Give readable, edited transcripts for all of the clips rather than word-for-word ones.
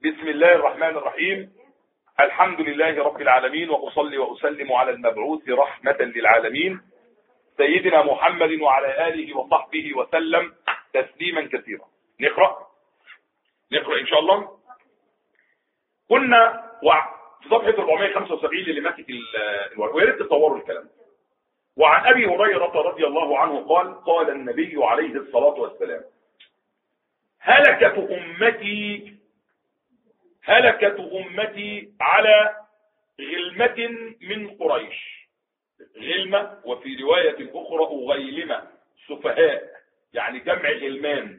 بسم الله الرحمن الرحيم. الحمد لله رب العالمين، وأصلي وأسلم على المبعوث رحمة للعالمين سيدنا محمد وعلى آله وصحبه وسلم تسليما كثيرا. نقرأ إن شاء الله. كنا في صفحة 475 اللي ماسك الورق، ويا ريت تصوروا الكلام. وعن أبي هريرة رضي الله عنه قال: قال النبي عليه الصلاة والسلام: هلكت أمتي على غلمة من قريش. غلمة، وفي رواية أخرى غيلمة، سفهاء، يعني جمع غلمان،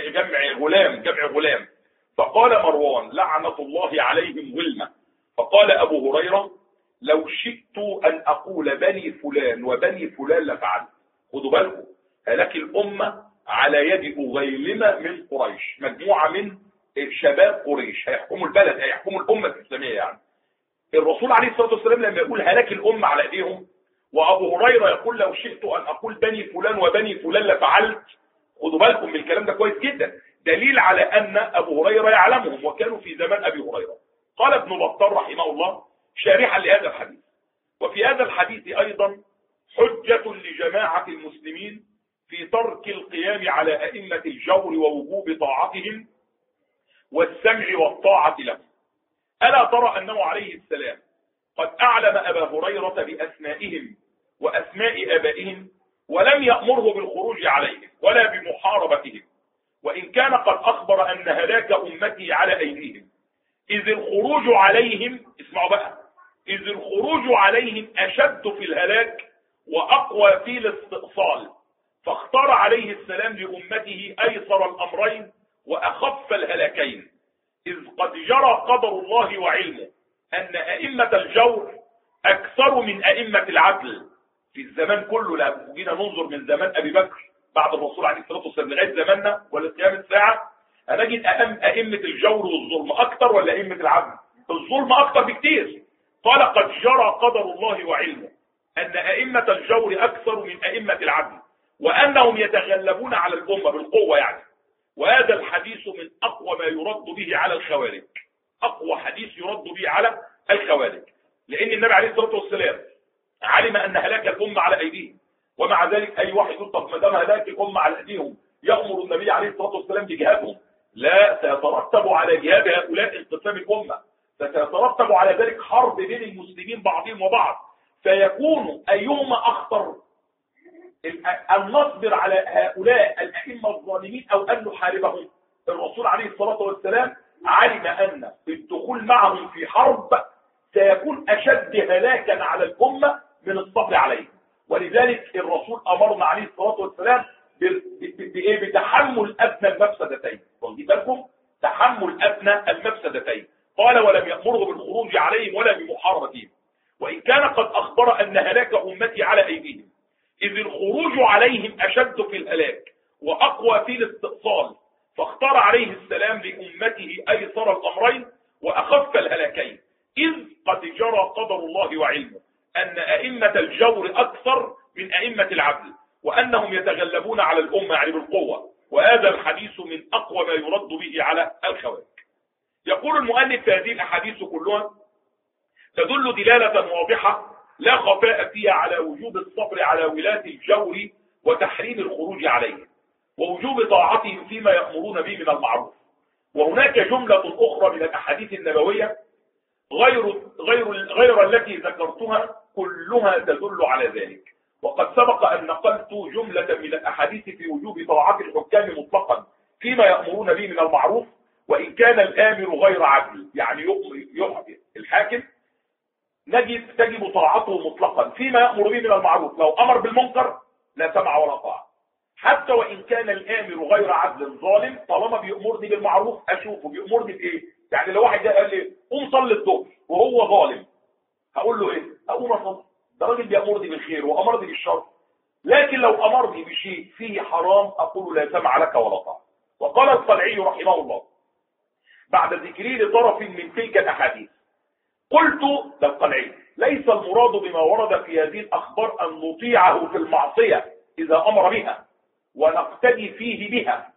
جمع غلام. فقال مروان: لعنة الله عليهم غلمة. فقال أبو هريرة: لو شئت أن أقول بني فلان وبني فلان لفعلت. خدوا بالكم، هلك الأمة على يد غيلمة من قريش، مجموعة من شباب قريش هيحكموا البلد، هيحكموا الأمة الإسلامية. يعني الرسول عليه الصلاة والسلام لما يقول هلك الأمة على ايديهم، وأبو هريرة يقول لو شئت أن أقول بني فلان وبني فلان لفعلت. خدوا بالكم من الكلام ده كويس جدا، دليل على أن أبو هريرة يعلمهم وكانوا في زمان أبي هريرة. قال ابن بطال رحمه الله شارحا لهذا الحديث: وفي هذا الحديث أيضا حجة لجماعة المسلمين في ترك القيام على أئمة الجور ووجوب طاعتهم والسمع والطاعة لهم. ألا ترى أنه عليه السلام قد أعلم أبا هريرة بأسمائهم وأسماء آبائهم، ولم يأمره بالخروج عليهم ولا بمحاربتهم، وإن كان قد أخبر أن هلاك أمتي على أيديهم، إذ الخروج عليهم، اسمعوا بقى، إذ الخروج عليهم أشد في الهلاك وأقوى في الاستئصال، فاختار عليه السلام لأمته أيسر الأمرين وأخف الهلاكين، إذ قد جرى قدر الله وعلمه أن أئمة الجور أكثر من أئمة العدل في الزمان كله. لو جينا ننظر من زمان أبي بكر بعد الرسول عليه الصلاة والسلام لغاية زماننا ولقيام الساعة، هنجد أئمة الجور والظلم أكثر ولا أئمة العدل؟ الظلم أكثر بكتير. قال: قد جرى قدر الله وعلمه أن أئمة الجور أكثر من أئمة العدل، وأنهم يتغلبون على الأمة بالقوة يعني. وهذا الحديث من أقوى ما يرد به على الخوارج، أقوى حديث يرد به على الخوارج، لأن النبي عليه الصلاة والسلام علم أن هلاك الأمة على أيديهم، ومع ذلك أي واحد يقول طب ما دام هلاك الأمة على أيديهم يأمر النبي عليه الصلاة والسلام بجهادهم. لا، سيترتب على جهاد هؤلاء انقسام الأمة، فسيترتب على ذلك حرب بين المسلمين بعضهم وبعض، فيكون أيهما أخطر، أن نصبر على هؤلاء الأئمة الظالمين أو أن نحاربهم. الرسول عليه الصلاة والسلام علم أن الدخول معهم في حرب سيكون أشد هلاكا على الأمة من الصبر عليه، ولذلك الرسول أمرنا عليه الصلاة والسلام بتحمل أدنى المفسدتين. واخدين بالكم؟ تحمل أدنى المفسدتين. قال: ولم يأمره بالخروج عليهم ولا بمحاربتهم، وإن كان قد أخبر أن هلاك أمتي على أيديهم، إذ الخروج عليهم أشد في الهلاك وأقوى في الاستئصال، فاختار عليه السلام لأمته أيسر الأمرين وأخف الهلاكين، إذ قد جرى قدر الله وعلمه أن أئمة الجور أكثر من أئمة العدل، وأنهم يتغلبون على الأمة يعني بالقوة. وهذا الحديث من أقوى ما يرد به على الخوارج. يقول المؤلف: هذه الأحاديث كلها تدل دلالة واضحة لا خفاء فيها على وجوب الصبر على ولاة الجور وتحريم الخروج عليهم، ووجوب طاعتهم فيما يأمرون به من المعروف. وهناك جملة أخرى من الأحاديث النبوية غير التي ذكرتها كلها تدل على ذلك. وقد سبق أن نقلت جملة من الأحاديث في وجوب طاعة الحكام مطلقا فيما يأمرون به من المعروف، وإن كان الآمر غير عدل، يعني يحكم الحاكم تجب طاعته مطلقا فيما يأمر به من المعروف. لو أمر بالمنكر لا سمع ولا طاعة، حتى وإن كان الآمر غير عدل ظالم، طالما بيأمرني بالمعروف أشوفه بيأمرني بإيه. يعني لو واحد قال لي قوم صلي الظهر وهو ظالم، هقول له إيه؟ أقوم أصلي، ده راجل بيأمرني بالخير وأمرني بالشر. لكن لو أمرني بشيء فيه حرام أقول لا سمع لك ولا طاعة. وقال القلعي رحمه الله بعد ذكري لطرف من تلك الأحاديث: قلت للقلعي: ليس المراد بما ورد في هذه الأخبار أن نطيعه في المعصية إذا أمر بها ونقتدي فيه بها،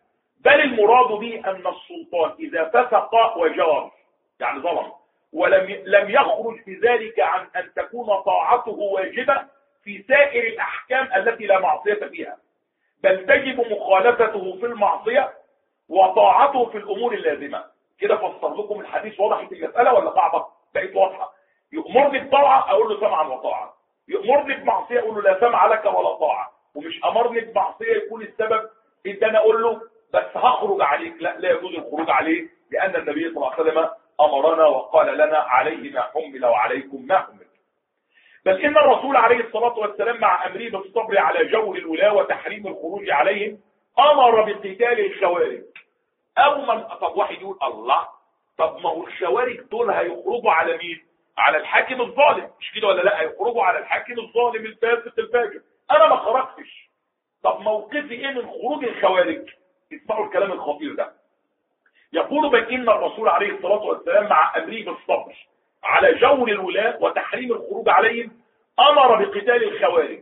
بل المراد به أن السلطان إذا فسق وجار يعني ظلم ولم يخرج بذلك عن أن تكون طاعته واجبة في سائر الأحكام التي لا معصية فيها، بل تجب مخالفته في المعصية وطاعته في الأمور اللازمة. كده فسر لكم الحديث، وضحت المسألة ولا صعبة؟ بقيت واضحة. يأمرني بطاعة أقول له سمعا وطاعة، يأمرني بمعصية أقول له لا سمع لك ولا طاعة، ومش أمرني بمعصية يكون السبب إن أنا أقول له بس هخرج عليك. لا يجوز الخروج عليه، لأن النبي صلى الله عليه وسلم أمرنا وقال لنا عليه ما حمل وعليكم ما حمل. بل إن الرسول عليه الصلاة والسلام مع أمره بالصبر على جور الولاة وتحريم الخروج عليهم أمر بقتال الخوارج. أو من طب واحد يقول الله، طب ما هو الخوارج دول هيخرجوا على مين؟ على الحاكم الظالم، مش كده ولا لا؟ هيخرجوا على الحاكم الظالم الفاسق الفاجر. أنا ما خرجتش، طب موقفي إيه من خروج الخوارج؟ اسمعوا الكلام الخطير ده. يقول بل إن الرسول عليه الصلاة والسلام مع أمره بالصبر على جور الولاة وتحريم الخروج عليهم أمر بقتال الخوارج.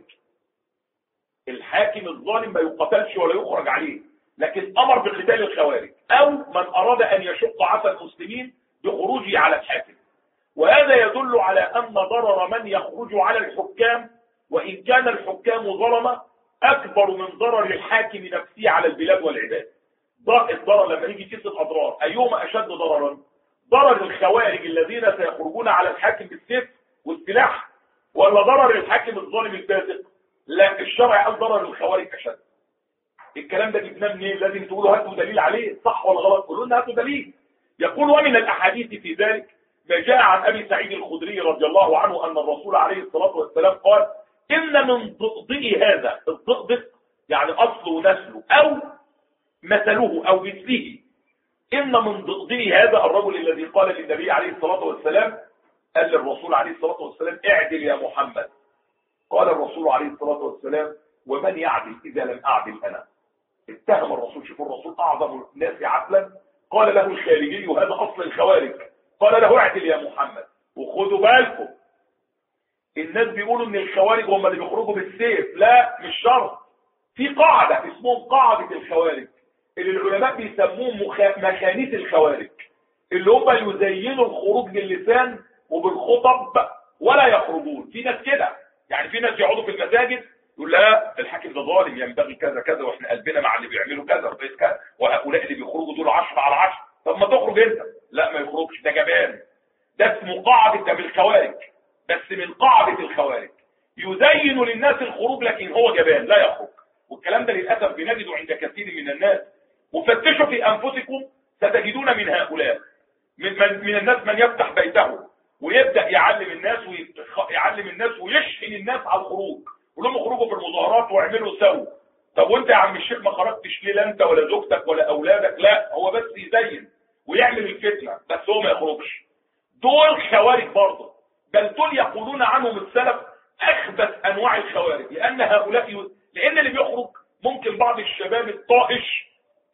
الحاكم الظالم ما يقتلش ولا يخرج عليه، لكن أمر بقتال الخوارج أو من أراد أن يشق عصا المسلمين بخروجه على الحاكم. وهذا يدل على أن ضرر من يخرج على الحكام وإن كان الحكام ظلمة أكبر من ضرر الحاكم نفسه على البلاد والعباد. الضرر لما يجي كيس الأضرار أيهما أشد ضررا؟ ضرر الخوارج الذين سيخرجون على الحاكم بالسيف والسلاح، ولا ضرر الحاكم الظالم الفاسق؟ لا، الشرع قال ضرر الخوارج أشد. الكلام ده جبناه منين؟ لازم تقولوا هاتوا دليل عليه، صح ولا غلط؟ قولوا لنا هاتوا دليل. يقول ومن الأحاديث في ذلك ما جاء عن أبي سعيد الخدري رضي الله عنه أن الرسول عليه الصلاة والسلام قال إن من ضئضئ هذا، الضئضئ يعني أصله ونسله أو مثله أو مثله، إن من ضئضئ هذا الرجل الذي قال للنبي عليه الصلاة والسلام، قال للرسول عليه الصلاة والسلام اعدل يا محمد. قال الرسول عليه الصلاة والسلام ومن يعدل إذا لم أعدل أنا؟ اتهم الرسول، شوفوا الرسول أعظم الناس عدلا، قال له الخارجي هذا أصل الخوارج، قال له اعدل يا محمد. وخدوا بالكم الناس بيقولوا ان الخوارج هم اللي بيخرجوا بالسيف، لا مش شرط. في قاعدة اسمهم قاعدة الخوارج اللي العلماء بيسموهم مخانيث الخوارج، اللي هم يزينوا الخروج باللسان وبالخطب ولا يخرجون. في ناس كده، يعني في ناس يقعدوا في المساجد يقول لا الحاكم ده ظالم ينبغي كذا كذا واحنا قلبنا مع اللي بيعملوا كذا وبيت كذا، وهؤلاء اللي بيخرجوا دول 10 على 10. طب ما تخرج انت. لا ما يخرجش، ده جبان. ده اسمه قاعدة بالخوارج، بس من قاعدة الخوارج يزين للناس الخروج لكن هو جبان لا يخرج. والكلام ده للأسف بنجده عند كثير من الناس. وفتشوا في أنفسكم ستجدون من هؤلاء من الناس من يفتح بيته ويبدأ يعلم الناس ويشحن الناس على الخروج، يقول لهم اخرجوا في المظاهرات واعملوا سووا. طب وانت يا عم الشيخ ما خرجتش ليه؟ لا انت ولا زوجتك ولا اولادك. لا، هو بس يزين ويعمل الفتنة بس هو ما يخرجش. دول خوارج برضه، بل دول يقولون عنهم السلف اخبث انواع الخوارج، لان هؤلاء لان اللي بيخرج ممكن بعض الشباب الطائش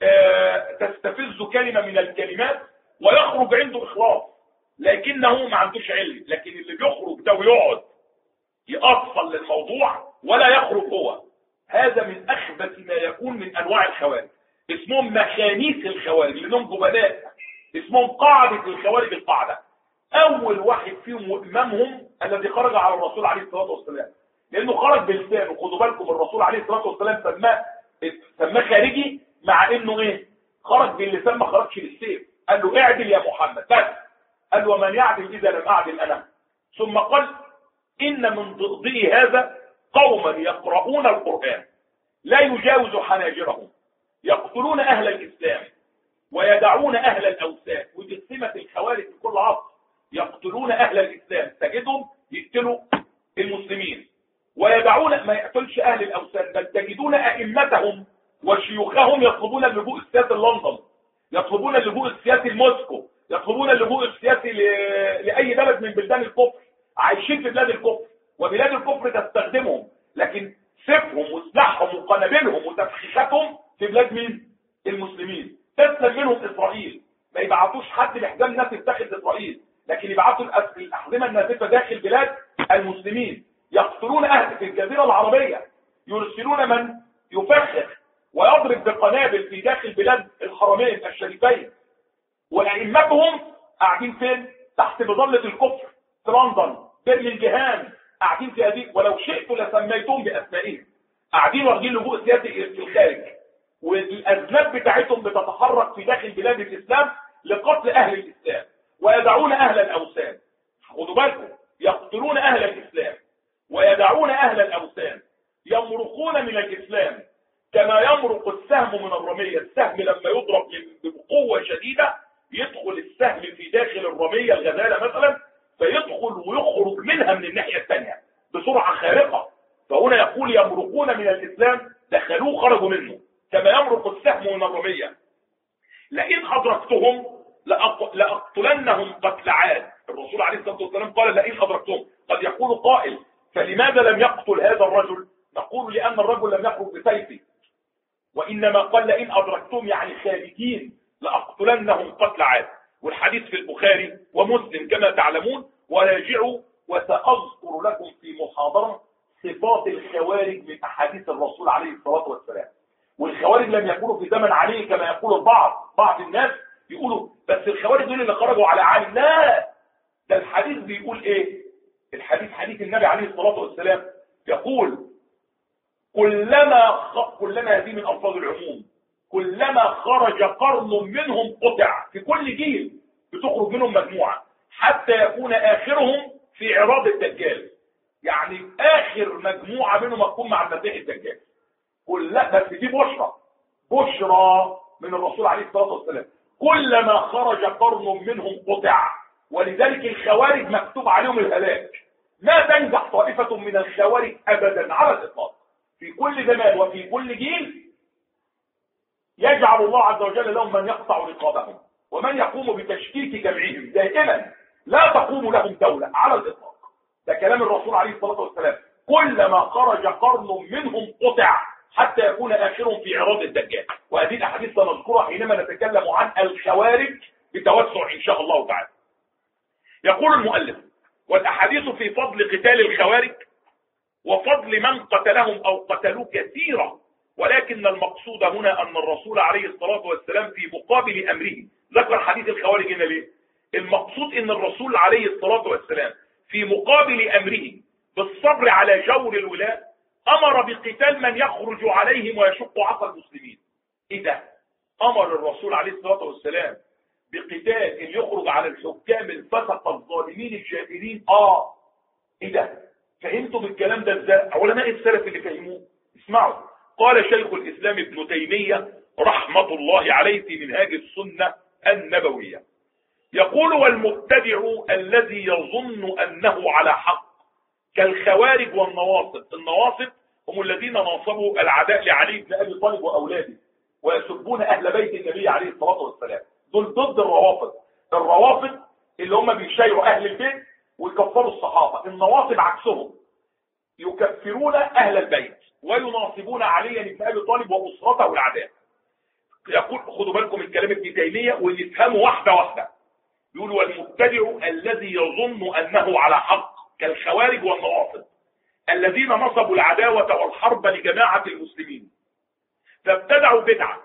تستفز كلمة من الكلمات ويخرج عنده اخلاص لكنه ما عندوش علم، لكن اللي بيخرج ده ويقعد يأصل للموضوع ولا يخرج هو، هذا من اخبث ما يكون من انواع الخوارج. اسمهم مخانيث الخوارج لانهم جبناء، اسمهم قاعدة الخوارج. القاعدة اول واحد فيهم امامهم الذي خرج على الرسول عليه الصلاة والسلام، لانه خرج بلسانه. خدوا بالكم الرسول عليه الصلاة والسلام سماه خارجي، مع انه ايه؟ خرج باللسان ما خرجش بالسيف. قال له اعدل يا محمد بس، قال له ومن يعدل اذا لم اعدل انا. ثم قال ان من ضئضئ هذا قوما يقرؤون القرآن لا يجاوز حناجرهم يقتلون اهل الاسلام ويدعون اهل الاوثان. ودي سمة الخوارج في كل عصر، يقتلون اهل الاسلام، تجدهم يقتلوا المسلمين، ويدعون ما يقتلش اهل الاوثان، بل تجدون ائمتهم وشيوخهم يطلبون اللجوء السياسي لندن، يطلبون اللجوء السياسي لموسكو، يطلبون اللجوء السياسي لاي بلد من بلدان الكفر. عايشين في بلاد الكفر وبلاد الكفر تستخدمهم، لكن سيفهم وسلاحهم وقنابلهم وتفخيخاتهم في بلاد مين؟ المسلمين. تسلم منهم اسرائيل، ما يبعتوش حد لحزام ناسف داخل اسرائيل، لكن يبعتوا الاحزمه الناسفه داخل بلاد المسلمين. يقتلون اهل في الجزيره العربيه، يرسلون من يفخخ ويضرب بقنابل في داخل بلاد الحرمين الشريفين، وأئمتهم قاعدين فين؟ تحت مظلة الكفر في لندن، برمنجهام، قاعدين في هذه، ولو شئت لسميتهم بأسمائهم، قاعدين واخدين لجوء سياسي في الخارج، والأذناب بتاعتهم بتتحرك في داخل بلاد الإسلام لقتل أهل الإسلام، ويدعون أهل الأوثان. خدوا بالكم، يقتلون أهل الإسلام ويدعون أهل الأوثان، يمرقون من الإسلام كما يمرق السهم من الرمية. السهم لما يضرب بقوة شديدة يدخل السهم في داخل الرمية، الغزالة مثلا، فيدخل ويخرج منها من الناحية الثانية بسرعة خارقة. فهنا يقول يمرقون من الإسلام، دخلوه خرجوا منه كما يمرق السهم من الرمية. لئن أدركتهم لأقتلنهم قتل عاد. الرسول عليه الصلاة والسلام قال لئن أدركتهم. قد يقول قائل فلماذا لم يقتل هذا الرجل؟ نقول لأن الرجل لم يخرج بسيفه، وإنما قال لئن أدركتهم يعني خارجين لأقتلنهم قتل عاد. والحديث في البخاري ومسلم كما تعلمون. وراجعوا وسأذكر لكم في محاضرة صفات الخوارج من أحاديث الرسول عليه الصلاة والسلام. والخوارج لم يكونوا في زمن علي كما يقول بعض الناس، يقولوا بس الخوارج دول اللي خرجوا على علي. لا، ده الحديث بيقول ايه؟ الحديث حديث النبي عليه الصلاة والسلام يقول كلما هذه من ألفاظ العموم، كلما خرج قرن منهم قطع. في كل جيل بتخرج منهم مجموعة حتى يكون آخرهم في عراض الدجال، يعني آخر مجموعة منهم تكون مع المسيح الدجال. بس دي بشرى من الرسول عليه الصلاة والسلام. كلما خرج قرن منهم قطع، ولذلك الخوارج مكتوب عليهم الهلاك. ما تنجح طائفة من الخوارج أبدا على الإطلاق. في كل زمان وفي كل جيل يجعل الله عز وجل لهم من يقطع رقابهم ومن يقوم بتشكيك جمعهم. دائما لا تقوم لهم دولة على الإطلاق. ده كلام الرسول عليه الصلاة والسلام. كلما خرج قرن منهم قطع حتى يكون آخرهم في عراض الدجال. وهذه الأحاديث سنذكرها حينما نتكلم عن الخوارج بتوسع إن شاء الله تعالى. يقول المؤلف والأحاديث في فضل قتال الخوارج وفضل من قتلهم أو قتلوا كثيرة، ولكن المقصود هنا أن الرسول عليه الصلاة والسلام في مقابل أمره ذكر حديث الخوارج هنا ليه؟ المقصود أن الرسول عليه الصلاة والسلام في مقابل أمره بالصبر على جور الولاة أمر بقتال من يخرج عليهم ويشق عصا المسلمين. إيه ده؟ أمر الرسول عليه الصلاة والسلام بقتال اللي يخرج على الحكام الفسقة الظالمين الجائرين. إيه ده؟ فهمتوا بالكلام ده ازاي؟ علماء السلف اللي فهموه اسمعوا. قال شيخ الإسلام ابن تيمية رحمة الله عليه في منهاج السنة النبوية، يقول والمبتدع الذي يظن أنه على حق كالخوارج والنواصب. النواصب هم الذين ناصبوا العداء لعلي بن أبي طالب وأولاده ويسبون أهل بيت النبي عليه الصلاة والسلام. دول ضد الروافض. الروافض اللي هم بيشيروا أهل البيت ويكفروا الصحابة. النواصب عكسهم، يكفرون أهل البيت ويناصبون علي بن أبي طالب وأسرته العداء. يقول خدوا بالكم من كلام ابن تيمية ونفهمه واحدة واحدة. يقول والمبتدع الذي يظن أنه على حق كالخوارج والنواصب الذين نصبوا العداوة والحرب لجماعة المسلمين فابتدعوا بدعة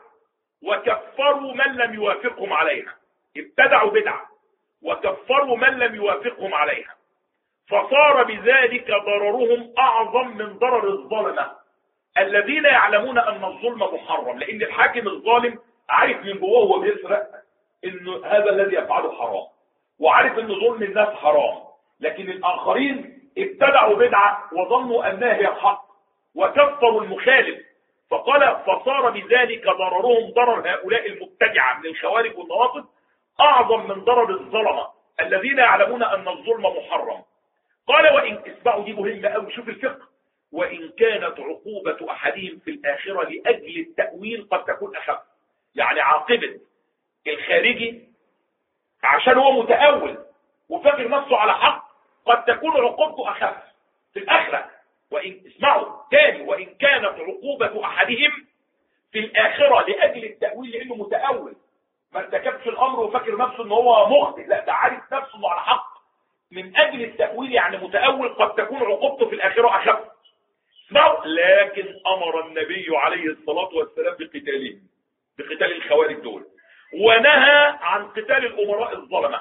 وكفروا من لم يوافقهم عليها. ابتدعوا بدعة وكفروا من لم يوافقهم عليها، فصار بذلك ضررهم أعظم من ضرر الظلمة الذين يعلمون أن الظلم محرم. لأن الحاكم الظالم عارف من جواه وهو بيسرق إن هذا الذي يفعله حرام، وعارف إن ظلم الناس حرام، لكن الآخرين ابتدعوا بدعة وظنوا أنها هي الحق وكفروا المخالف. فقال فصار بذلك ضررهم، ضرر هؤلاء المبتدعة من الخوارج والنواصب، أعظم من ضرر الظلمة الذين يعلمون أن الظلم محرم. قال وإن اسمعوا دي مهمة أوي، شوف الفقه. وإن كانت عقوبة أحدهم في الآخرة لأجل التأويل قد تكون أخف. يعني عاقبة الخارجي عشان هو متأول وفاكر نفسه على حق قد تكون عقوبته أخف في الآخرة. وإن اسمعوا تاني، وإن كانت عقوبة أحدهم في الآخرة لأجل التأويل لأنه متأول، ما ارتكبش الأمر وفاكر نفسه إنه هو مخطئ، لا ده عارف نفسه إنه على حق، من أجل التأويل يعني متأول، قد تكون عقوبته في الآخرة أخف. اسمعوا، لكن امر النبي عليه الصلاة والسلام بقتالهم، بقتال الخوارج دول، ونهى عن قتال الامراء الظلمة،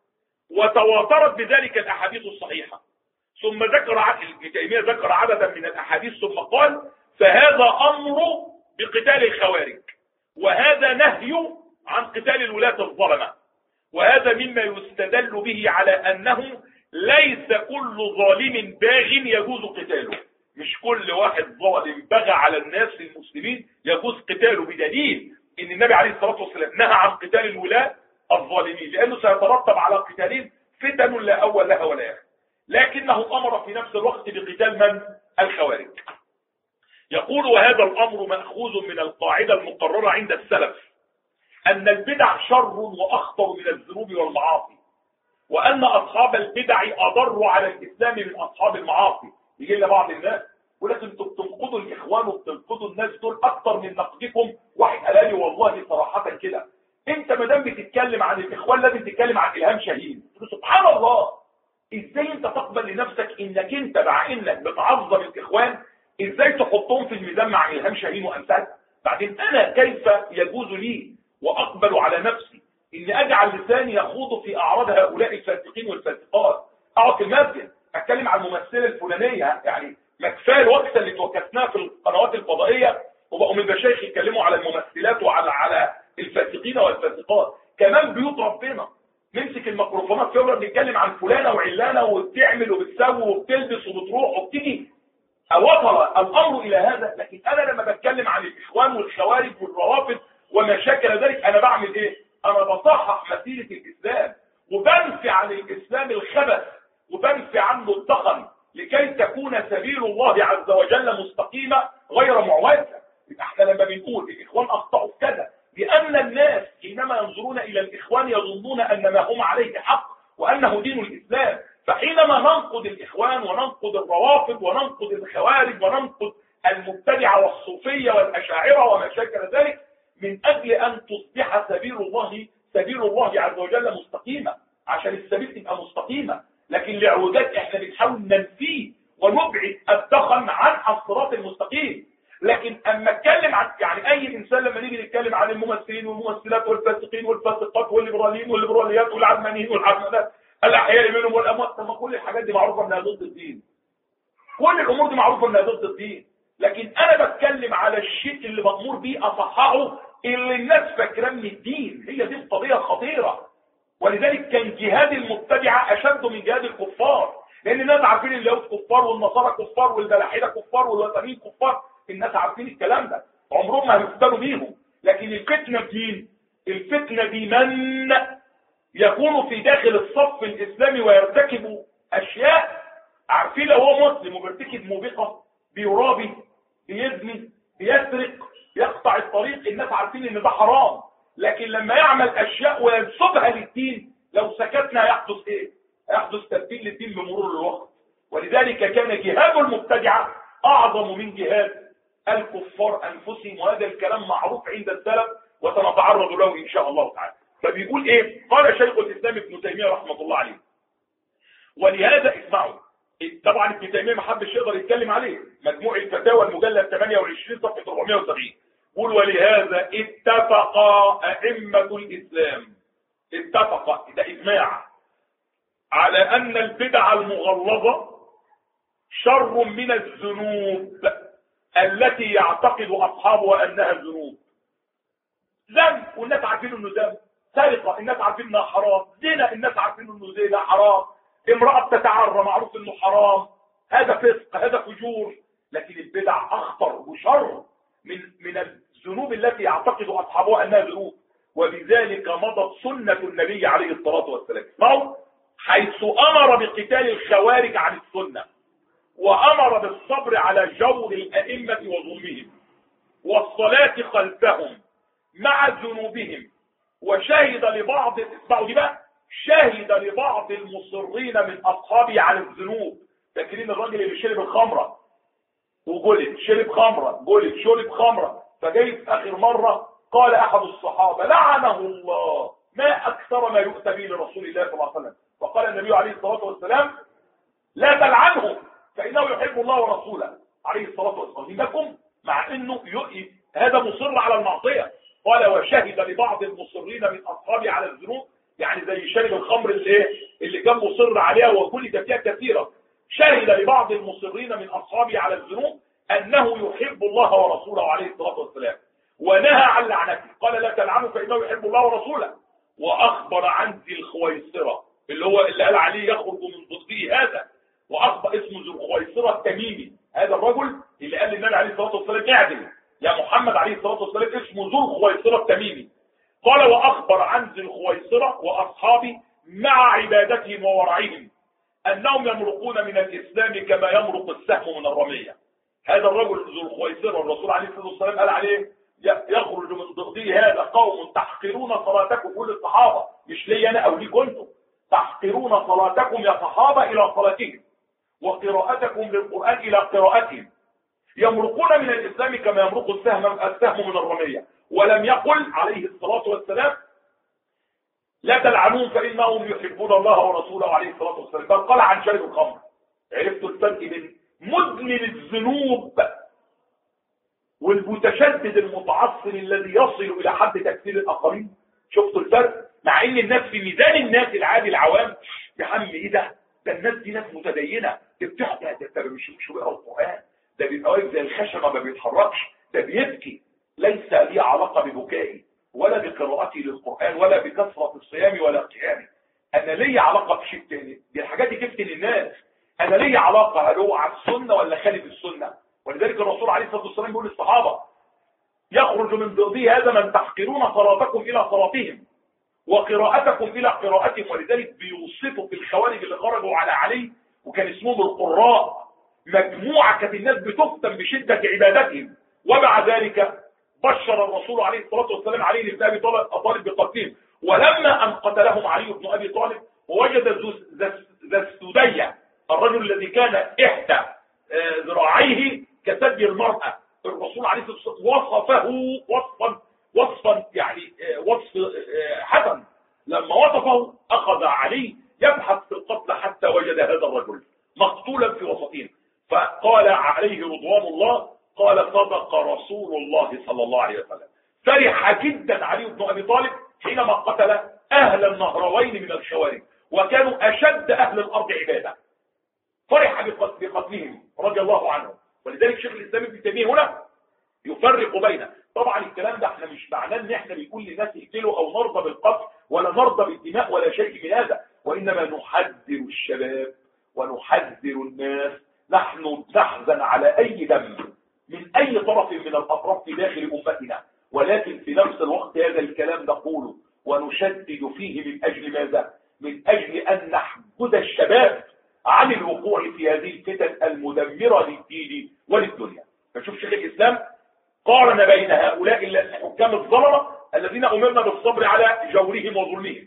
وتواترت بذلك الاحاديث الصحيحة. ثم ذكر ابن تيمية ذكر عددا من الاحاديث ثم قال فهذا امر بقتال الخوارج، وهذا نهي عن قتال الولاة الظلمة، وهذا مما يستدل به على انه ليس كل ظالم باغ يجوز قتاله. مش كل واحد ظالم بغى على الناس المسلمين يجوز قتاله، بدليل ان النبي عليه الصلاة والسلام نهى عن قتال الولاة الظالمين، لانه سيترتب على قتالهم فتن لا اول لها ولا اخر. لكنه امر في نفس الوقت بقتال من؟ الخوارج. يقول وهذا الامر ماخوذ من القاعدة المقررة عند السلف ان البدع شر واخطر من الذنوب والمعاصي، وان اصحاب البدع اضر على الاسلام من اصحاب المعاصي. يجي لنا بعض الناس ولكن انتوا بتنقضوا الاخوان وبتنقضوا الناس دول اكتر من نقدكم. واحد قال لي والله صراحه كده، انت ما دام بتتكلم عن الاخوان لازم تتكلم عن الهام شاهين. سبحان الله، ازاي انت تقبل لنفسك انك انت مع انك بتعظم الاخوان ازاي تحطهم في الميزان مع الهام شاهين وامثالها؟ بعدين انا كيف يجوز لي واقبل على نفسي ان اجعل لساني يخوض في اعراض هؤلاء الفاسقين والفاسقات؟ اقعد في المسجد اتكلم عن الممثله الفلانيه، يعني ما كفايه الوقت اللي توكسناه في القنوات الفضائيه وبقوا من المشايخ يتكلموا على الممثلات وعلى الفاسقين والفاسقات. كمان بيوت ربنا نمسك الميكروفونات فيها بنتكلم عن فلانه وعلانه وبتعمل وبتسوي وبتلبس وبتروح وبتيجي. اوصل الامر الى هذا؟ لكن انا لما بتكلم عن الاخوان والخوارج والروافض وما شاكل ذلك انا بعمل ايه؟ انا بصحح مسيره الاسلام وبنفي عن الاسلام الخبث وبنفي عنه الدخن لكي تكون سبيل الله عز وجل مستقيمه غير معوجه. احنا لما بنقول الاخوان اخطاوا في كذا لان الناس حينما ينظرون الى الاخوان يظنون ان ما هم عليه حق وانه دين الاسلام، فحينما ننقض الاخوان وننقض الروافض وننقض الخوارج وننقض المبتدعه والصوفيه والاشاعره وما شاكل ذلك من اجل ان تصبح سبيل الله عز وجل مستقيمه، عشان السبيل تبقى مستقيمه. لكن لعوجات احنا بنحاول ننفيه ونبعد الدخن عن الصراط المستقيم. لكن اما اتكلم عن يعني اي انسان لما نيجي نتكلم عن الممثلين والممثلات والفاسقين والفاسقات والليبراليين والليبراليات والعلمانيين والعلمانات الاحياء منهم والاموات، طب ما كل الحاجات دي معروفه انها ضد الدين. كل الامور دي معروفه انها ضد الدين، لكن انا بتكلم على الشيء اللي مأمور بيه اصححه اللي الناس فاكراه من الدين. هي دي القضيه الخطيره، ولذلك كان جهاد المبتدعه اشد من جهاد الكفار، لان الناس عارفين اليهود كفار والنصارى كفار والملاحده كفار والوثنيين كفار. الناس عارفين الكلام ده، عمرهم ما هيفتنوا بيهم. لكن الفتنه بدين، الفتنه بمن يكون في داخل الصف الاسلامي ويرتكب اشياء عارفين لو هو مسلم وبيرتكب موبقه، بيرابي، بيزني، بيسرق، بيقطع الطريق، الناس عارفين ان ده حرام. لكن لما يعمل اشياء وينسبها للدين لو سكتنا هيحدث ايه؟ هيحدث تبديل للدين بمرور الوقت. ولذلك كان جهاد المبتدعه اعظم من جهاد الكفار انفسهم، وهذا الكلام معروف عند السلف وسنتعرض له ان شاء الله تعالى. فبيقول ايه؟ قال شيخ الاسلام ابن تيميه رحمه الله عليه، ولهذا اسمعوا، طبعا ابن تيميه ما حدش يقدر يتكلم عليه، مجموع الفتاوى المجلد 28 صفحه 470، يقول ولهذا اتفق ائمه الاسلام، اتفق ده اجماع، على ان البدع المغلظه شر من الذنوب التي يعتقد اصحابها انها ذنوب. ذنب والناس عارفين انه ذنب، سرقه الناس عارفين انها حرام، زنا الناس عارفين انه زنا حرام، امراه بتتعرى معروف انه حرام، هذا فسق هذا فجور. لكن البدع اخطر وشر من الذنوب التي يعتقد اصحابها انها ذنوب. وبذلك مضت سنه النبي عليه الصلاه والسلام حيث امر بقتال الخوارج عن السنه، وامر بالصبر على جور الائمه وظلمهم والصلاه خلفهم مع ذنوبهم. وشهد لبعض، اسمعوا دي بقى، شهد لبعض المصرين من اصحابه على الذنوب. فاكرين الراجل اللي شرب الخمره وجلد، شرب خمره جلد، شرب خمره، فجاي في اخر مره قال احد الصحابه لعنه الله ما اكثر ما يؤتى به لرسول الله صلى الله عليه وسلم. وقال النبي عليه الصلاه والسلام لا تلعنه فانه يحب الله ورسوله. عليه الصلاة والسلام لكم، مع انه هذا مصر على المعصية. قال وشهد لبعض المصرين من اصحابي على الذنوب، يعني زي شارب الخمر اللي كان مصر عليها وكلف فيها كثيرا. شهد لبعض المصرين من اصحابي على الذنوب انه يحب الله ورسوله عليه الصلاة والسلام، ونهى عن لعنته. قال لا تلعنوا فانه يحب الله ورسوله. واخبر عن ذي الخويصرة اللي قال عليه يخرج من ضده هذا، واخبر اسمه ذو الخويصرة التميمي، هذا الرجل اللي قال للنبي عليه الصلاة والسلام اعدل يا محمد عليه الصلاة والسلام، اسمه ذو الخويصرة التميمي. قال واخبر عن ذي الخويصرة واصحابه مع عبادتهم وورعهم انهم يمرقون من الاسلام كما يمرق السهم من الرمية. هذا الرجل ذو الخويصرة الرسول عليه الصلاة والسلام قال عليه يخرج من ضده هذا قوم تحقرون صلاتكم، كل الصحابة مش لي انا او ليكم انتم، تحقرون صلاتكم يا صحابة الى صلاتهم وقراءتكم للقرآن الى قراءتهم، يمرقون من الاسلام كما يمرق السهم من الرمية. ولم يقل عليه الصلاة والسلام لا تلعنون فانهم يحبون الله ورسوله عليه الصلاة والسلام، بل قال عن شارب الخمر. عرفتوا الفرق بين مدمن الذنوب والمتشدد المتعصب الذي يصل الى حد تكفير الاخرين؟ شفتوا الفرق؟ مع ان الناس في ميزان الناس العادي العوام يا عم ايه ده الناس دي ناس متدينه، ده بتحكي ده مش بيقرا القران، ده بيبقى واقف زي الخشبه ما بيتحركش، ده بيبكي، ليس لي علاقه ببكائي ولا بقراءتي للقران ولا بكثره الصيام ولا قيامي. انا لي علاقه بشيء تاني، دي الحاجات دي تفتن الناس. انا لي علاقه هل هو على السنه ولا خالف السنه؟ ولذلك الرسول عليه الصلاه والسلام بيقول للصحابه يخرج من ضده هذا من تحقرون صلاتكم الى صلاتهم وقراءتكم الى قراءتهم. ولذلك بيوصفوا في الخوارج اللي خرجوا على علي وكان اسمهم القراء، مجموعه كانت الناس بتفتن بشده عبادتهم، ومع ذلك بشر الرسول عليه الصلاه والسلام علي بن ابي طالب بقتلهم. ولما ان قتلهم علي بن ابي طالب ووجد ذا السديه الرجل الذي كان احدى ذراعيه كثدي المرأة، الرسول عليه الصلاة والسلام وصفه وصفا يعني وصف حسن. لما وصفه اخذ علي يبحث في القتل حتى وجد هذا الرجل مقتولا في وسطهم، فقال عليه رضوان الله قال صدق رسول الله صلى الله عليه وسلم. فرح جدا علي بن ابي طالب حينما قتل اهل النهروين من الخوارج وكانوا اشد اهل الارض عباده، فرح بقتلهم رضي الله عنهم. ولذلك شيخ الاسلام ابن تيميه هنا يفرق بين، طبعا الكلام ده احنا مش معناه ان احنا بنقول للناس اقتلوا او نرضى بالقتل ولا نرضى بالدماء ولا شيء من هذا، وانما نحذر الشباب ونحذر الناس. نحن نحزن على اي دم من اي طرف من الاطراف في داخل امتنا، ولكن في نفس الوقت هذا الكلام نقوله ونشدد فيه من اجل ماذا؟ من اجل ان نحبد الشباب عن الوقوع في هذه الفتن المدمرة للدين وللدنيا. فشوف شيخ الإسلام قارن بين هؤلاء الحكام الظلمة الذين أمرنا بالصبر على جورهم وظلمهم،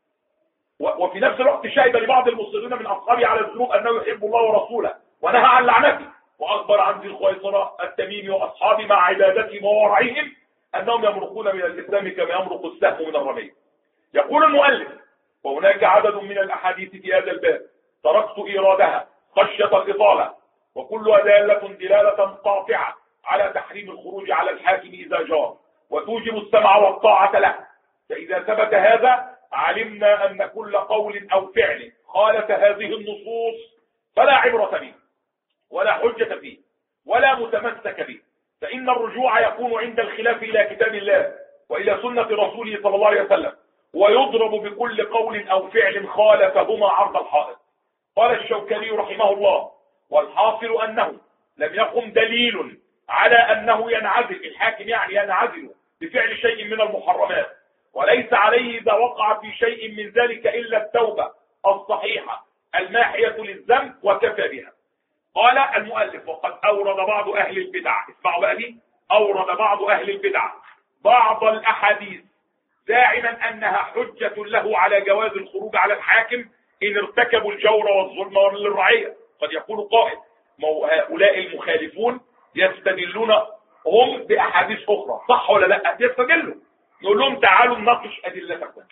وفي نفس الوقت شهد لبعض المصرين من أصحابه على الذنوب أنه يحب الله ورسوله ونهى عن لعنته، وأخبر عن ذي الخويصرة التميمي وأصحابه مع عبادتهم وورعهم أنهم يمرقون من الإسلام كما يمرق السهم من الرمي. يقول المؤلف وهناك عدد من الأحاديث في هذا الباب تركت إيرادها خشية الإطالة، وكلها دلالة قاطعة على تحريم الخروج على الحاكم إذا جار وتوجب السمع والطاعة له. فإذا ثبت هذا علمنا أن كل قول أو فعل خالف هذه النصوص فلا عبرة به ولا حجة فيه ولا متمسك به، فإن الرجوع يكون عند الخلاف إلى كتاب الله وإلى سنة رسوله صلى الله عليه وسلم، ويضرب بكل قول أو فعل خالفهما عرض الحائط. قال الشوكاني رحمه الله والحاصل أنه لم يقم دليل على أنه ينعزل الحاكم، يعني ينعزل بفعل شيء من المحرمات، وليس عليه إذا وقع في شيء من ذلك إلا التوبة الصحيحة الماحية للذنب وكفى بها. قال المؤلف وقد أورد بعض أهل البدع، اسمعوا بقى دي، أورد بعض أهل البدع بعض الأحاديث زاعما أنها حجة له على جواز الخروج على الحاكم إن ارتكبوا الجور والظلم للرعية. قد يقول قائل هؤلاء المخالفون يستدلون هم بأحاديث أخرى، صح ولا لا؟ يستدلوا، نقول لهم تعالوا نناقش أدلتكم.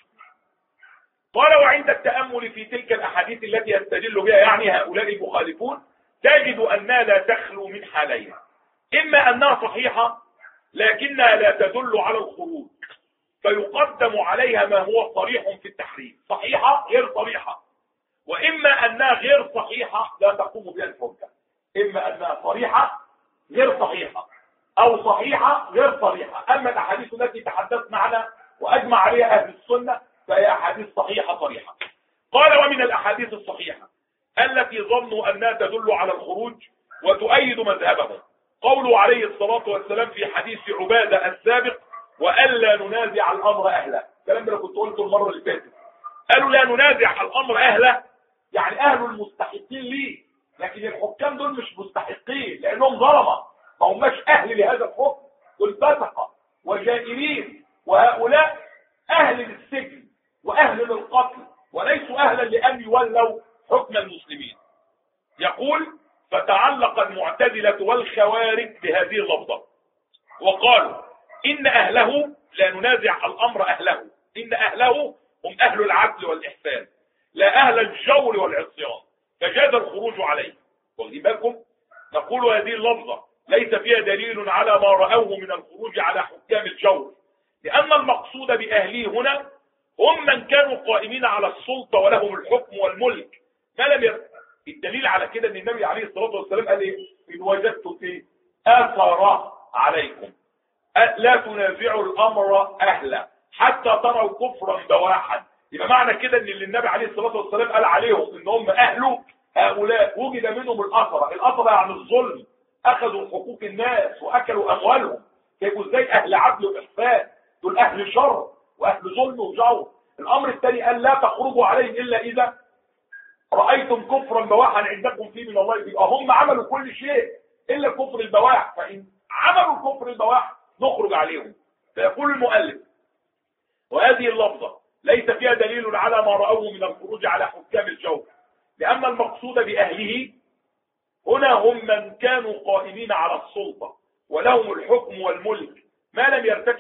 قال وعند التأمل في تلك الأحاديث التي يستدل بها يعني هؤلاء المخالفون تجد أنها لا تخلو من حالين: إما أنها صحيحة لكنها لا تدل على الخروج فيقدم عليها ما هو صريح في التحريم، صحيحة غير صريحة. وإما أنها غير صحيحة لا تقوم بها الحجة، إما أنها صريحة غير صحيحة أو صحيحة غير صريحة. أما الأحاديث التي تحدثنا عنها وأجمع عليها أهل السنة فهي أحاديث صحيحة صريحة. قال: ومن الأحاديث الصحيحة التي ظنوا أنها تدل على الخروج وتؤيد مذهبهم قوله عليه الصلاة والسلام في حديث عبادة السابق: وألا ننازع الأمر أهله. الكلام ده كنت قلته المرة اللي فاتت. قالوا لا ننازع الأمر أهله، يعني أهل المستحقين ليه، لكن الحكام دول مش مستحقين لأنهم ظلمة، ما هماش أهل لهذا الحكم، دول فسقة وجائرين، وهؤلاء أهل للسجن وأهل للقتل وليسوا أهلا لأن يولوا حكم المسلمين. يقول: فتعلق المعتزلة والخوارج بهذه اللفظة وقالوا إن أهله لا ننازع الأمر أهله، إن أهله هم أهل العدل والإحسان لا أهل الجور والعصيان، فجاز الخروج عليه. واخدين بالكم؟ نقول هذه اللفظة ليس فيها دليل على ما رأوه من الخروج على حكام الجور، لأن المقصود بأهله هنا هم من كانوا قائمين على السلطة ولهم الحكم والملك. ما لم الدليل على كده ان النبي عليه الصلاة والسلام قال: ايه؟ إن وجدت في آثار عليكم لا تنازعوا الأمر أهلا حتى تروا كفرا بواحا. يبقى معنى كده ان اللي النبي عليه الصلاة والسلام قال عليهم ان هم أهله هؤلاء وجد منهم الأثر. الأثر يعني الظلم، أخذوا حقوق الناس وأكلوا أموالهم، يبقوا ازاي أهل عدل وإحسان؟ دول أهل شر وأهل ظلم وجور. الأمر الثاني قال: لا تخرجوا عليهم إلا إذا رأيتم كفرا بواحا عندكم فيه من الله. يبقى هم عملوا كل شيء إلا كفر البواح، فإن عملوا كفر البواح نخرج عليهم. فيقول المؤلف: وهذه اللفظة ليس فيها دليل على ما رأوه من الخروج على حكام الجور، لأن المقصود بأهله هنا هم من كانوا قائمين على السلطة ولهم الحكم والملك ما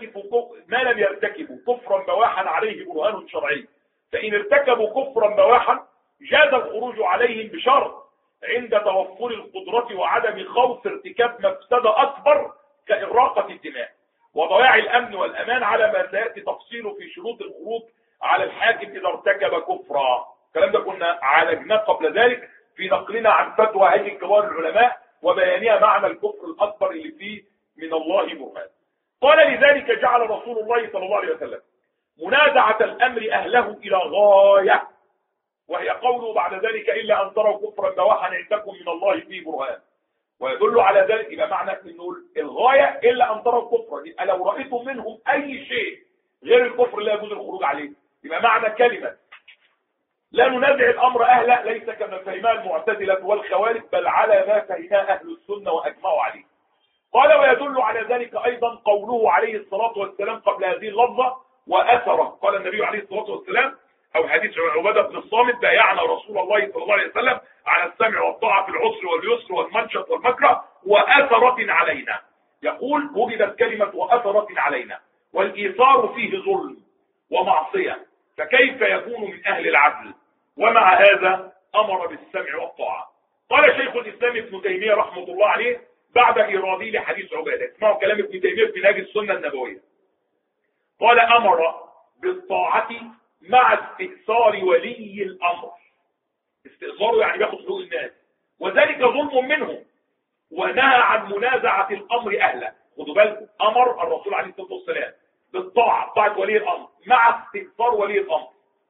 لم يرتكبوا كفرا بواحا عليه برهان شرعي. فإن ارتكبوا كفرا بواحا جاز الخروج عليهم بشرط عند توفر القدرة وعدم خوف ارتكاب مفسدة أكبر كإراقة الدماء وضياع الأمن والأمان، على ما سيأتي تفصيله في شروط الخروج على الحاكم إذا ارتكب كفرا. الكلام ده كنا عالجناه قبل ذلك في نقلنا عن فتوى هيئة كبار العلماء وبيانها معنى الكفر الأكبر اللي فيه من الله برهان. قال: لذلك جعل رسول الله صلى الله عليه وسلم منازعة الأمر أهله إلى غاية، وهي قوله بعد ذلك: إلا أن تروا كفرا بواحا عندكم من الله فيه برهان. ويدل على ذلك يبقى معنى انه الغايه الا ان تروا كفرا، يبقى لو رايتم منهم اي شيء غير الكفر لا يجوز الخروج عليه. يبقى معنى كلمه لا ننازع الامر اهله ليس كما فهمها المعتزله والخوارج، بل على ما فهمها اهل السنه واجمعوا عليه. قال: ويدل على ذلك ايضا قوله عليه الصلاه والسلام قبل هذه اللفظه: واثره. قال النبي عليه الصلاه والسلام او حديث عباده بن الصامت: بايعنا رسول الله صلى الله عليه وسلم على السمع والطاعه في العسر واليسر والمنشط والمكره واثره علينا. يقول: وجدت كلمه واثره علينا، والايثار فيه ظلم ومعصيه، فكيف يكون من اهل العدل؟ ومع هذا امر بالسمع والطاعه. قال شيخ الاسلام ابن تيميه رحمه الله عليه بعد ايراده لحديث عباده، اسمعوا كلام ابن تيميه في منهاج السنه النبويه. قال: امر بالطاعه مع استئثار ولي الامر. استئثاره يعني بياخد حقوق الناس، وذلك ظلم منهم، ونهى عن منازعه الامر اهله. خدوا بالكم، امر الرسول عليه الصلاه والسلام بالطاعه، طاعه ولي الامر مع استئثار ولي الامر،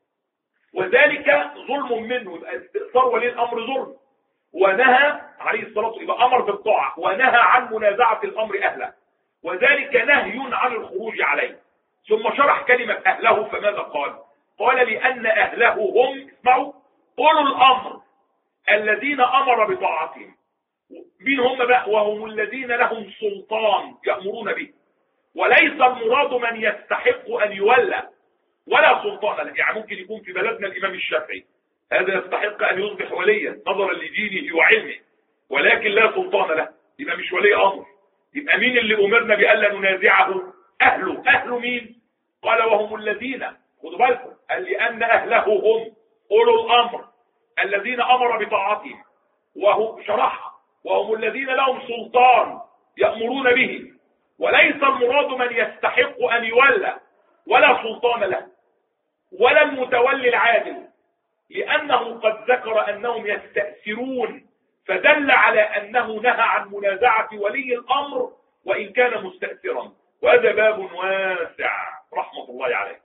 وذلك ظلم منه. يبقى استئثار ولي الامر ظلم، ونهى عليه الصلاه والسلام، يبقى امر بالطاعه ونهى عن منازعه الامر اهله، وذلك نهي عن الخروج عليه. ثم شرح كلمه اهله، فماذا قال؟ قال: لان اهله هم، اسمعوا، اولو الامر الذين امر بطاعتهم. مين هم بقى؟ وهم الذين لهم سلطان يأمرون به، وليس المراد من يستحق ان يولى ولا سلطان له. يعني ممكن يكون في بلدنا الامام الشافعي هذا يستحق ان يصبح وليا نظرا لدينه وعلمه، ولكن لا سلطان له، يبقى مش ولي امر. يبقى مين اللي امرنا بألا ننازعه؟ اهله. اهله مين؟ قال: وهم الذين، خدوا بالكم، قال: لان اهله هم اولو الامر الذين امر بطاعتهم، وهو شرحها، وهم الذين لهم سلطان يأمرون به، وليس المراد من يستحق أن يولى ولا سلطان له، ولا المتولي العادل، لأنه قد ذكر أنهم يستأثرون، فدل على أنه نهى عن منازعة ولي الأمر وإن كان مستأثرا، وهذا باب واسع رحمة الله عليه.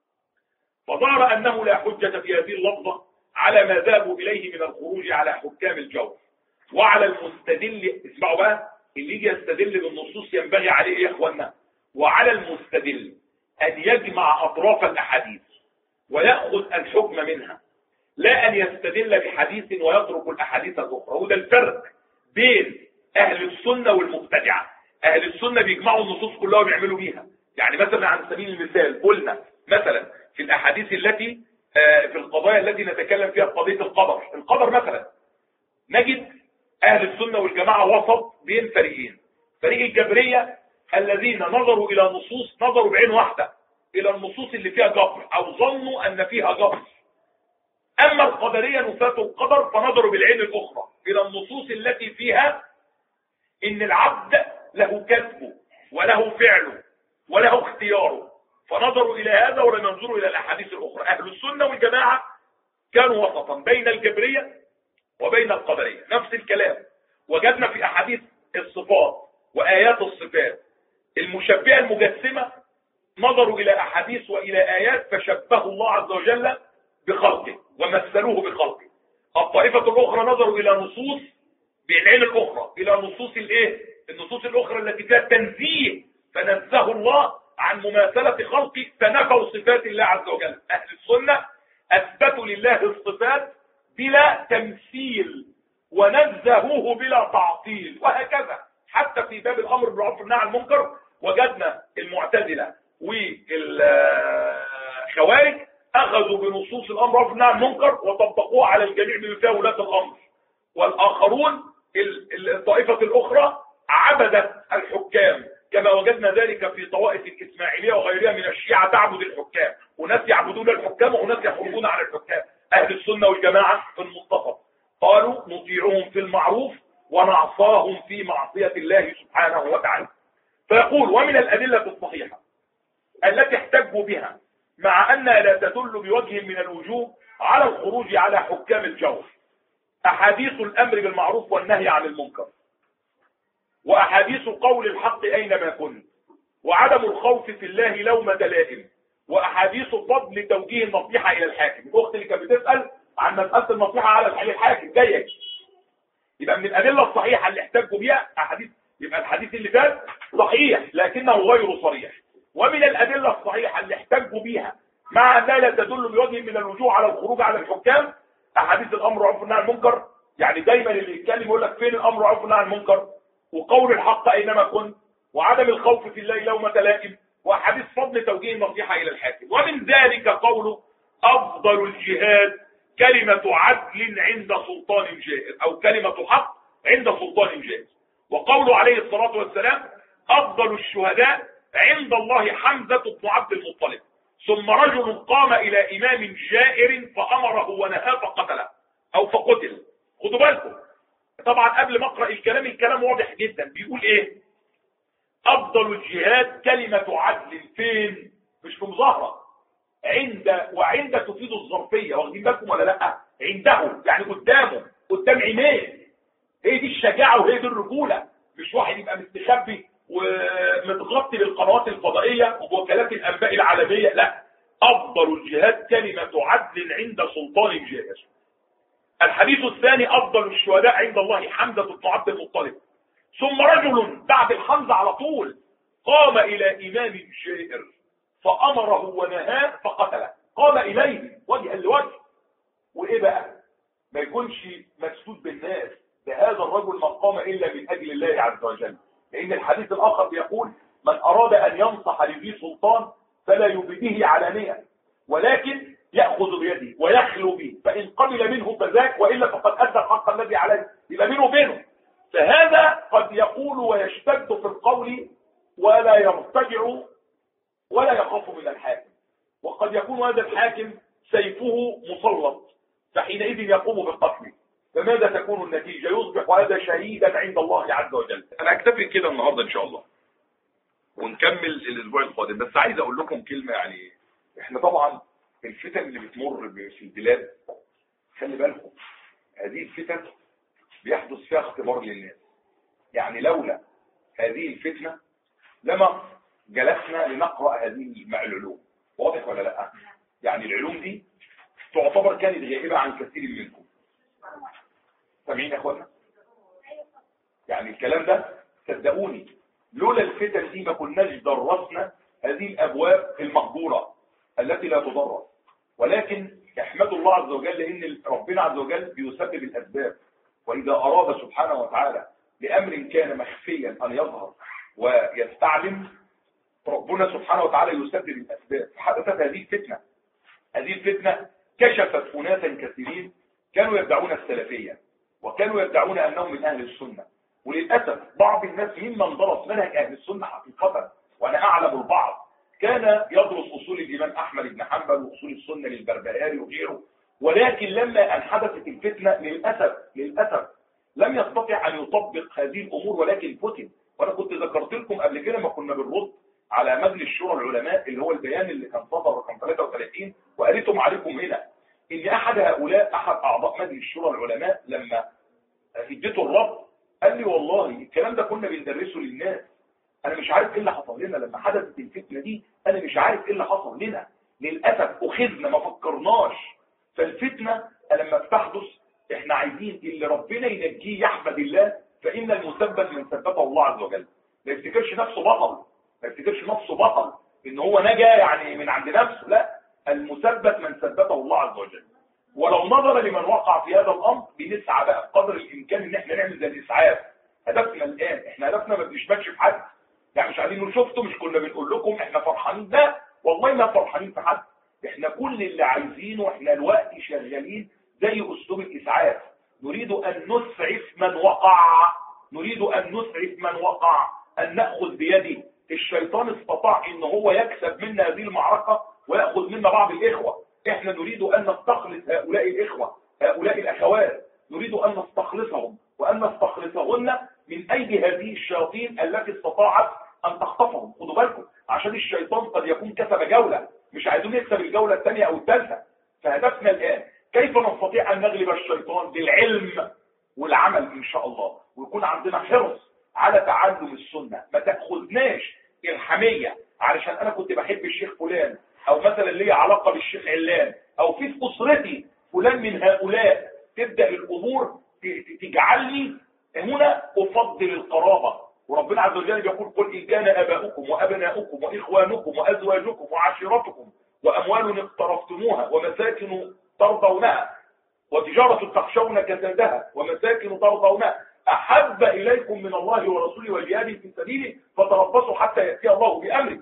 فظهر أنه لا حجة في هذه اللفظة على ما ذهبوا إليه من الخروج على حكام الجور، وعلى المستدل، اسمعوا بقى، اللي يجي يستدل بالنصوص ينبغي عليه يا اخوانا، وعلى المستدل أن يجمع أطراف الأحاديث ويأخذ الحكم منها، لا أن يستدل بحديث ويترك الأحاديث الأخرى. وده الفرق بين أهل السنة والمبتدعة. أهل السنة بيجمعوا النصوص كلها وبيعملوا بيها. يعني مثلا على سبيل المثال قلنا مثلا في الأحاديث التي في القضايا التي نتكلم فيها قضية القدر مثلا، نجد أهل السنة والجماعة وسط بين فريقين. فريق الجبرية الذين نظروا إلى نصوص، نظروا بعين واحدة إلى النصوص اللي فيها جبر أو ظنوا أن فيها جبر. أما القدرية نفاة القدر فنظروا بالعين الأخرى إلى النصوص التي فيها إن العبد له كسبه وله فعله وله اختياره، فنظروا إلى هذا ولم ينظروا إلى الأحاديث الأخرى. أهل السنة والجماعة كانوا وسطا بين الجبرية وبين القدرية. نفس الكلام وجدنا في أحاديث الصفات وآيات الصفات. المشبهة المجسمة نظروا إلى أحاديث وإلى آيات فشبهوا الله عز وجل بخلقه ومثلوه بخلقه. الطائفة الأخرى نظروا إلى نصوص بالعين الأخرى، إلى نصوص النصوص الأخرى التي فيها تنزيه، فنزه الله عن مماثلة خلقه، فنفوا صفات الله عز وجل. أهل السنة أثبتوا لله الصفات بلا تمثيل ونزهوه بلا تعطيل، وهكذا حتى في باب الأمر بالمعروف والنهي عن المنكر وجدنا المعتزلة والخوارج أخذوا بنصوص الأمر بالمعروف والنهي عن المنكر وطبقوها على الجميع بما ولاة الأمر، والآخرون الطائفة الأخرى عبدت الحكام، كما وجدنا ذلك في طوائف الإسماعيلية وغيرها من الشيعة تعبد الحكام، وناس يعبدون الحكام وناس يخرجون عن الحكام. أهل السنة والجماعة في المنتصف قالوا نطيعهم في المعروف ونعصاهم في معصية الله سبحانه وتعالى. فيقول ومن الأدلة الصحيحة التي احتجوا بها مع أنها لا تدل بوجه من الوجوه على الخروج على حكام الجور أحاديث الأمر بالمعروف والنهي عن المنكر، وأحاديث قول الحق أينما كنت، وعدم الخوف في الله لومة لائم، وأحاديث فضل توجيه النصيحة إلى الحاكم. الأخت اللي كانت بتسأل عن مسألة النصيحة على الحاكم جاية، يبقى من الأدلة الصحيحة اللي احتجوا بها أحاديث، يبقى الحديث اللي فات صحيح لكنه غير صريح. ومن الأدلة الصحيحة اللي احتجوا بها مع أنها لا تدل بوجه من الوجوه على الخروج على الحكام أحاديث الأمر بالمعروف والنهي عن المنكر. يعني دايما اللي يتكلم يقول لك فين الأمر بالمعروف والنهي عن المنكر، وقول الحق أينما كنت، وعدم الخوف في الله لومة لائم، وأحاديث فضل توجيه النصيحة إلى الحاكم. ومن ذلك قوله أفضل الجهاد كلمة عدل عند سلطان جائر، أو كلمة حق عند سلطان جائر. وقوله عليه الصلاة والسلام أفضل الشهداء عند الله حمزة بن عبد المطلب، ثم رجل قام إلى إمام جائر فأمره ونهاه فقتله أو فقتل. خدوا بالكم طبعا قبل ما أقرأ الكلام واضح جدا. بيقول إيه؟ أفضل الجهاد كلمة عدل. فين؟ مش في مظاهرة، وعند تفيد الظرفية، واخدين بالكم ولا لا؟ عنده يعني قدامه، قدام عينيه. هي دي الشجاعة وهي دي الرجولة، مش واحد يبقى مستخبي ومتغطي بالقنوات الفضائية ووكالات الأنباء العالمية، لا. أفضل الجهاد كلمة عدل عند سلطان جائر. الحديث الثاني أفضل الشهداء عند الله حمزة بن عبد المطلب، ثم رجل بعد الحمزة على طول قام إلى إمام جائر فأمره ونهاه فقتله. قام إليه وجها لوجه. وإيه بقى؟ ما يكونش مسدود بالناس، بهذا الرجل من قام إلا من أجل الله عز وجل. لأن الحديث الآخر بيقول من أراد أن ينصح لذي سلطان فلا يبديه علانية، ولكن يأخذ بيده ويخلو به، فإن قبل منه فذاك، وإلا فقد أدى الحق الذي عليه. يبقى بينه وبينه. فهذا قد يقول ويشتد في القول ولا يرتجع ولا يخاف من الحاكم، وقد يكون هذا الحاكم سيفه مسلط فحينئذ يقوم بالقتل. فماذا تكون النتيجة؟ يصبح هذا شهيدا عند الله عز وجل. انا اكتفي كده النهاردة ان شاء الله، ونكمل الاسبوع القادم. بس عايز اقول لكم كلمة، يعني احنا طبعا الفتن اللي بتمر في البلاد، خلي بالكم هذه الفتن بيحدث فيها اختبار للناس. يعني لولا هذه الفتنة لما جلسنا لنقرأ هذه العلوم. واضح ولا لا؟ يعني العلوم دي تعتبر كانت غائبة عن كثير منكم. سامعين يا اخوانا؟ يعني الكلام ده صدقوني لولا الفتن دي ما كناش درسنا هذه الابواب المهجورة التي لا تدرس. ولكن احمدوا الله عز وجل لان ربنا عز وجل بيسبب الاسباب، واذا اراد سبحانه وتعالى بامر كان مخفيا ان يظهر ويستعلم، ربنا سبحانه وتعالى يسبب الاسباب. فحدثت هذه الفتنه. هذه الفتنه كشفت اناسا كثيرين كانوا يدعون السلفيه وكانوا يدعون انهم من اهل السنه. وللاسف بعض الناس ممن درس منهج اهل السنه حقيقه، وانا اعلم البعض، كان يدرس اصول الامام احمد بن حنبل واصول السنه للبربهاري وغيره، ولكن لما ان حدثت الفتنه للاسف لم يستطع ان يطبق هذه الامور، ولكن فتن. وانا كنت ذكرت لكم قبل كده ما كنا بنرد على مجلس شورى العلماء اللي هو البيان اللي كان صدر رقم 33، وقريتم عليكم هنا ان احد هؤلاء احد اعضاء مجلس شورى العلماء لما اديته الرد قال لي والله الكلام ده كنا بندرسه للناس، انا مش عارف ايه اللي حصل لنا لما حدثت الفتنه دي، انا مش عارف ايه اللي حصل لنا، للاسف اخذنا ما فكرناش. فالفتنه لما بتحدث احنا عايزين اللي ربنا ينجيه يحمد الله، فان المثبت من ثبته الله عز وجل. ما يفتكرش نفسه بطل، ما يفتكرش نفسه بطل ان هو نجا يعني من عند نفسه، لا، المثبت من ثبته الله عز وجل. ولو نظر لمن وقع في هذا الامر بنسعى بقى بقدر الامكان ان احنا نعمل زي الاسعاف. هدفنا الان، احنا هدفنا ما بنشمتش في حد، يعني مش عايزين نقول شفتوا مش كنا بنقول لكم احنا فرحانين، لا والله ما فرحانين في حد. احنا كل اللي عايزينه احنا الوقت شغالين زي اسلوب الاسعاف، نريد ان نسعف من وقع، نريد ان نسعف من وقع، ان ناخذ بيده. الشيطان استطاع ان هو يكسب منا هذه المعركه وياخذ منا بعض الاخوه، احنا نريد ان نستخلص هؤلاء الاخوه هؤلاء الاخوات، نريد ان نستخلصهم وان نستخلصهن من ايدي هذه الشياطين التي استطاعت ان تخطفهم. خدوا بالكم عشان الشيطان قد يكون كسب جوله، مش عايزين نكسب الجوله الثانيه او الثالثه. فهدفنا الان كيف نستطيع ان نغلب الشيطان؟ بالعلم والعمل ان شاء الله، ويكون عندنا حرص على تعلم السنه. ما تاخذناش الحميه علشان انا كنت بحب الشيخ فلان، او مثلا لي علاقه بالشيخ علان، او في اسرتي فلان من هؤلاء، تبدا الامور تجعلني هنا افضل القرابه. وربنا عز وجل يقول قل ان كان اباؤكم وابناؤكم واخوانكم وازواجكم وعشيرتكم واموال اقترفتموها ومساكن ترضونها وتجاره تخشون كسادها ومساكن ترضونها احب اليكم من الله ورسوله وجهاد في سبيله فتربصوا حتى ياتي الله بامره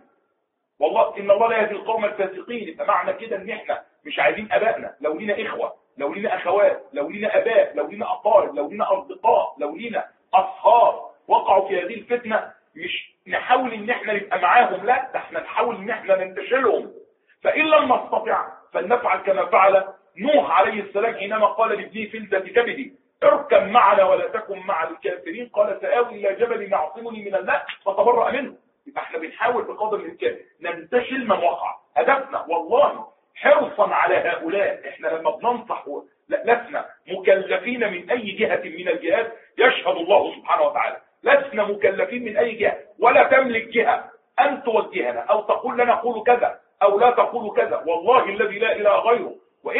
والله ان الله لا يهدي القوم الفاسقين. يبقى معنى كده ان احنا مش عايزين ابائنا، لو لينا اخوه، لو لينا اخوات، لو لينا اباء، لو لينا اقارب، لو لينا اصدقاء، لو لينا اصهار وقعوا في هذه الفتنه، مش نحاول ان احنا نبقى معاهم، لا، ده احنا نحاول ان احنا ننتشلهم. فان لم نستطع فلنفعل كما فعل نوح عليه السلام حينما قال لابنه فلذة كبدي اركب معنا ولا تكن مع الكافرين، قال سآوي الى جبل يعصمني من الماء فتبرأ منه. يبقى احنا بنحاول بقدر الامكان ننتشل من وقع. هدفنا والله حرصا على هؤلاء. احنا لما بننصح لسنا مكلفين من اي جهة من الجهات، يشهد الله سبحانه وتعالى لسنا مكلفين من اي جهة، ولا تملك جهة ان توجهنا او تقول لنا قولوا كذا او لا تقولوا كذا، والله الذي لا اله غيره.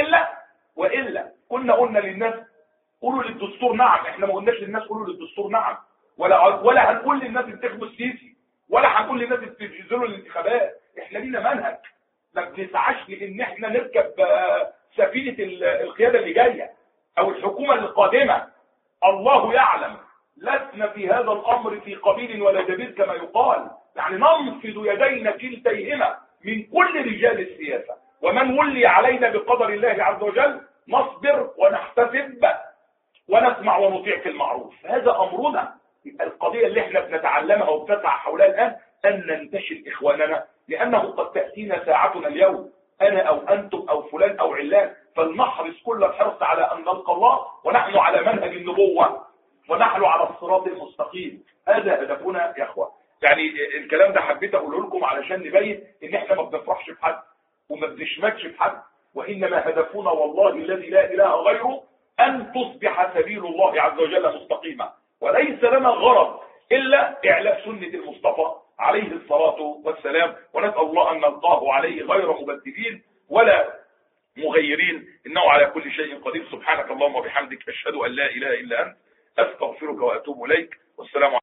والا كنا قلنا للناس قولوا للدستور نعم، احنا ما قلناش للناس قولوا للدستور نعم، ولا هنقول للناس انتخبوا السيسي، ولا هنقول للناس تنزلوا الانتخابات. احنا لينا منهج، ما بنسعاش لان احنا نركب سفينه القياده اللي جايه او الحكومه القادمه. الله يعلم لسنا في هذا الامر في قبيل ولا جبيل كما يقال، يعني ننفض يدينا كلتيهما من كل رجال السياسه، ومن ولي علينا بقدر الله عز وجل نصبر ونحتسب ونسمع ونطيع في المعروف، هذا امرنا. يبقى القضيه اللي احنا بنتعلمها وبنسعى حولها الان ان ننتشل اخواننا، لانه قد تاتينا ساعتنا اليوم انا او انتم او فلان او علان، فلنحرص كل الحرص على أن نلقى الله ونحن على منهج النبوة ونحن على الصراط المستقيم. هذا هدفنا يا اخوة. يعني الكلام ده حبيت اقوله لكم علشان نبين ان احنا ما بنفرحش بحد وما بنشمتش بحد، وانما هدفنا والله الذي لا اله غيره ان تصبح سبيل الله عز وجل مستقيمة، وليس لنا غرض الا اعلاء سنة المصطفى عليه الصلاة والسلام، ونسأل الله ان نلقاه عليه غير مبدلين ولا مغيرين، انه على كل شيء قدير. سبحانك اللهم وبحمدك، اشهد ان لا اله الا انت، استغفرك واتوب اليك، والسلام عليكم.